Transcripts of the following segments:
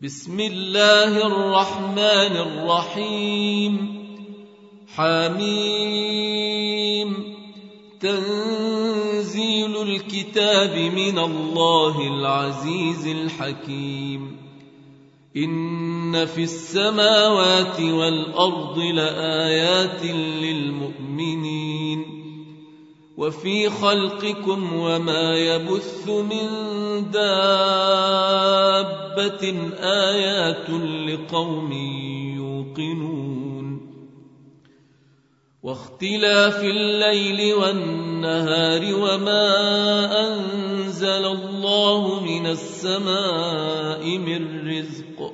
بسم الله الرحمن الرحيم. حميم. تنزيل الكتاب من الله العزيز الحكيم. إن في السماوات والأرض لآيات للمؤمنين وفي خلقكم وما يبث من دابة آيات لقوم يوقنون. واختلاف الليل والنهار وما أنزل الله من السماء من رزق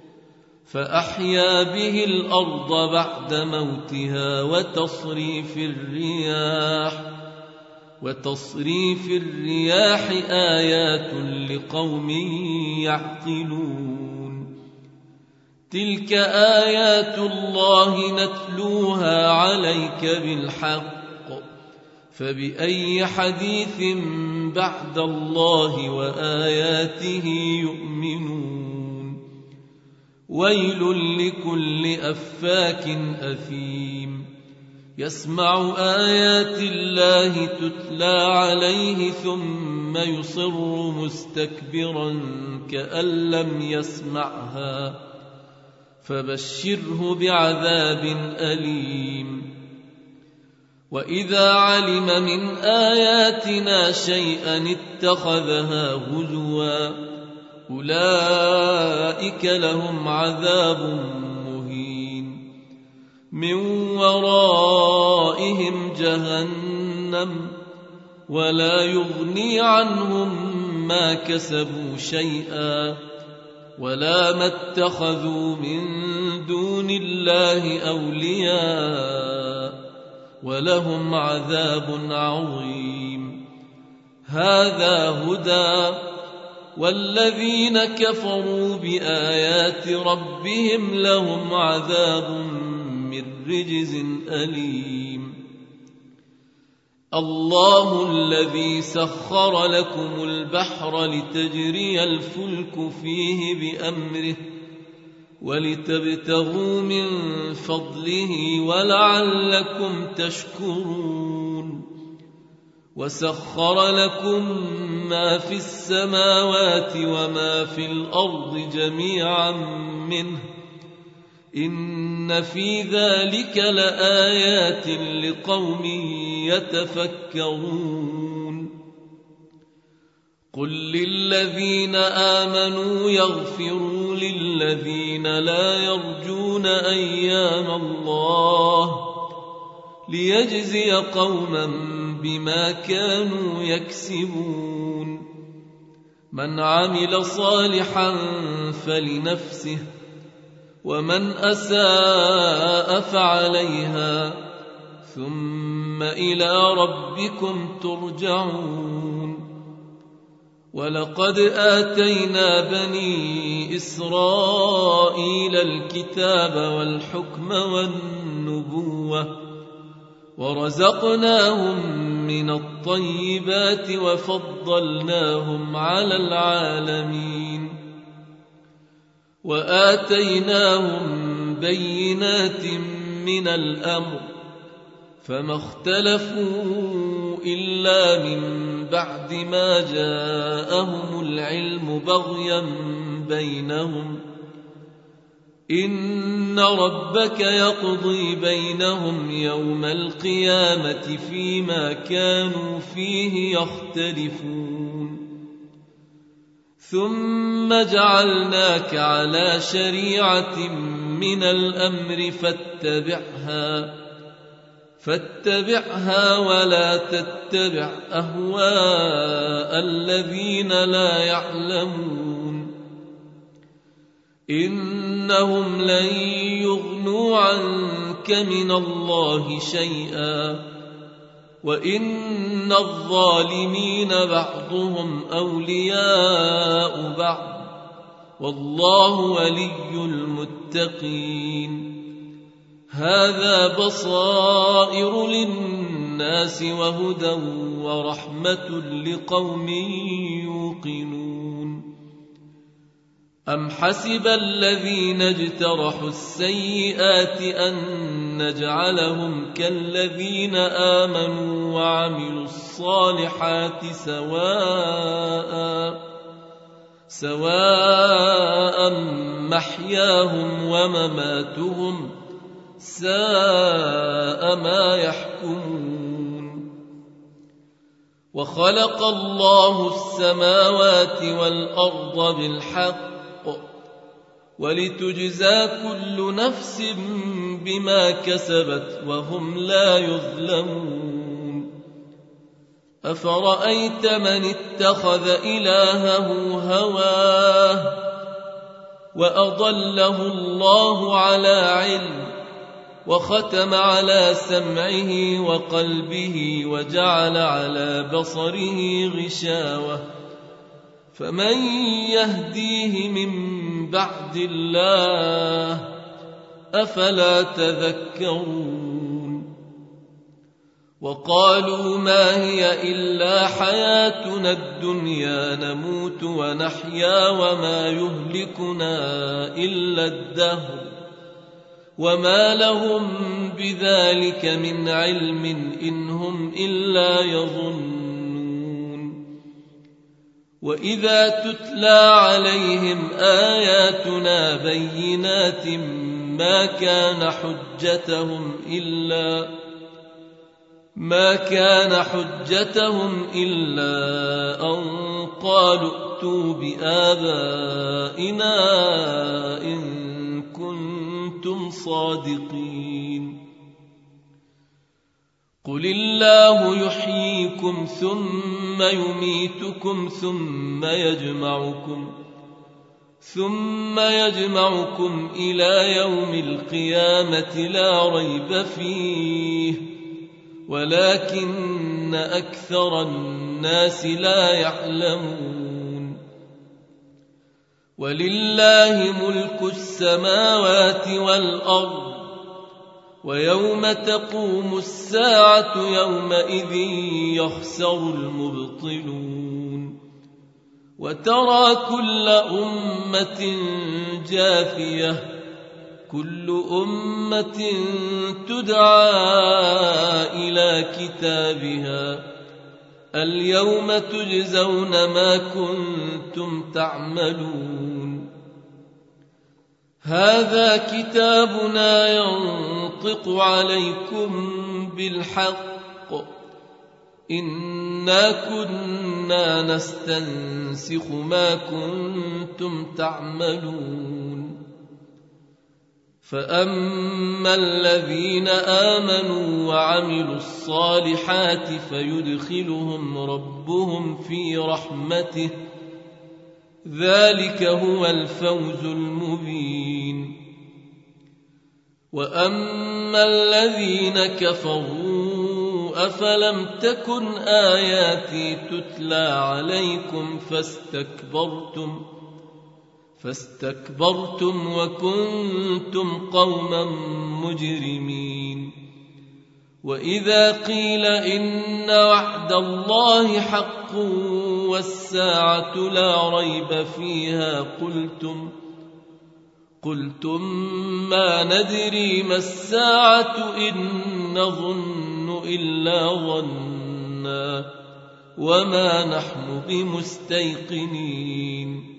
فأحيا به الأرض بعد موتها وتصريف الرياح آيات لقوم يعقلون. تلك آيات الله نتلوها عليك بالحق فبأي حديث بعد الله وآياته يؤمنون. ويل لكل أفاك أثيم يسمع آيات الله تتلى عليه ثم يصر مستكبرا كأن لم يسمعها فبشره بعذاب أليم. وإذا علم من آياتنا شيئا اتخذها هزوا أولئك لهم عذاب مهين من ورائهم جهنم ولا يغني عنهم ما كسبوا شيئا ولا ما اتخذوا من دون الله أولياء ولهم عذاب عظيم. هذا هدى والذين كفروا بآيات ربهم لهم عذاب من رجز أليم. الله الذي سخر لكم البحر لتجري الفلك فيه بأمره ولتبتغوا من فضله ولعلكم تشكرون. وسخر لكم ما في السماوات وما في الأرض جميعا منه إن في ذلك لآيات لقوم يتفكرون. قل للذين آمنوا يغفروا للذين لا يرجون أيام الله ليجزي قوما بما كانوا يكسبون. من عمل صالحا فلنفسه ومن أساء فعليها ثم إلى ربكم ترجعون. ولقد آتينا بني إسرائيل الكتاب والحكم والنبوة ورزقناهم من الطيبات وفضلناهم على العالمين وآتيناهم بينات من الأمر فما اختلفوا إلا من بعد ما جاءهم العلم بغيا بينهم. إن ربك يقضي بينهم يوم القيامة فيما كانوا فيه يختلفون. ثم جعلناك على شريعة من الأمر فاتبعها ولا تتبع أهواء الذين لا يعلمون. إنهم لن يغنوا عنك من الله شيئا وإن الظالمين بعضهم أولياء بعض والله ولي المتقين. هذا بصائر للناس وهدى ورحمة لقوم يوقنون. أم حسب الذين اجترحوا السيئات أن نجعلهم كالذين آمنوا وعملوا الصالحات سواء محياهم ومماتهم ساء ما يحكمون. وخلق الله السماوات والأرض بالحق ولتجزى كل نفس بما كسبت وهم لا يظلمون. أفرأيت من اتخذ إلهه هواه وأضله الله على علم وختم على سمعه وقلبه وجعل على بصره غشاوة فمن يهديه من بعد الله أفلا تذكرون. وقالوا ما هي إلا حياتنا الدنيا نموت ونحيا وما يهلكنا إلا الدهر وما لهم بذلك من علم إن هم إلا يظنون. وإذا تتلى عليهم آياتنا بينات ما كان حجتهم إلا أن قالوا ائتوا بآبائنا إن كنتم صادقين. قل الله يحييكم ثم يميتكم ثم يجمعكم إلى يوم القيامة لا ريب فيه ولكن أكثر الناس لا يعلمون. ولله ملك السماوات والأرض ويوم تقوم الساعة يومئذ يخسر المبطلون. وترى كل أمة جاثية كل أمة تدعى إلى كتابها اليوم تجزون ما كنتم تعملون. هذا كتابنا ينطق عليكم بالحق إنا كنا نستنسخ ما كنتم تعملون. فأما الذين آمنوا وعملوا الصالحات فيدخلهم ربهم في رحمته ذلك هو الفوز المبين. وأما الذين كفروا أفلم تكن آياتي تتلى عليكم فاستكبرتم وكنتم قوما مجرمين. وإذا قيل إن وعد الله حق والساعة لا ريب فيها قلتم ما ندري ما الساعة إن نظن إلا ظنا وما نحن بمستيقنين.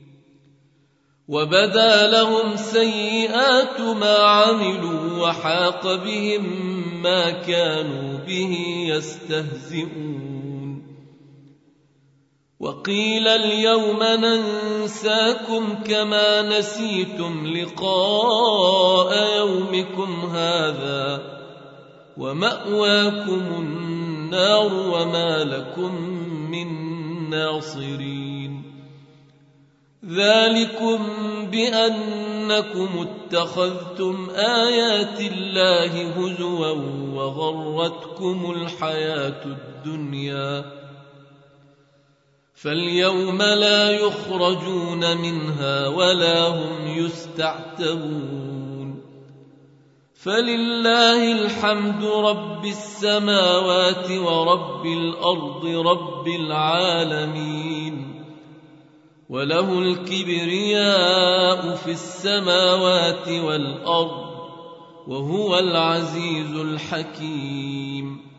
وبدا لهم سيئات ما عملوا وحاق بهم ما كانوا به يستهزئون. وقيل اليوم ننساكم كما نسيتم لقاء يومكم هذا ومأواكم النار وما لكم من ناصرين. ذلكم بأنكم اتخذتم آيات الله هزوا وغرتكم الحياة الدنيا فاليوم لا يخرجون منها ولا هم يستعتبون. فلله الحمد رب السماوات ورب الأرض رب العالمين. وله الكبرياء في السماوات والأرض وهو العزيز الحكيم.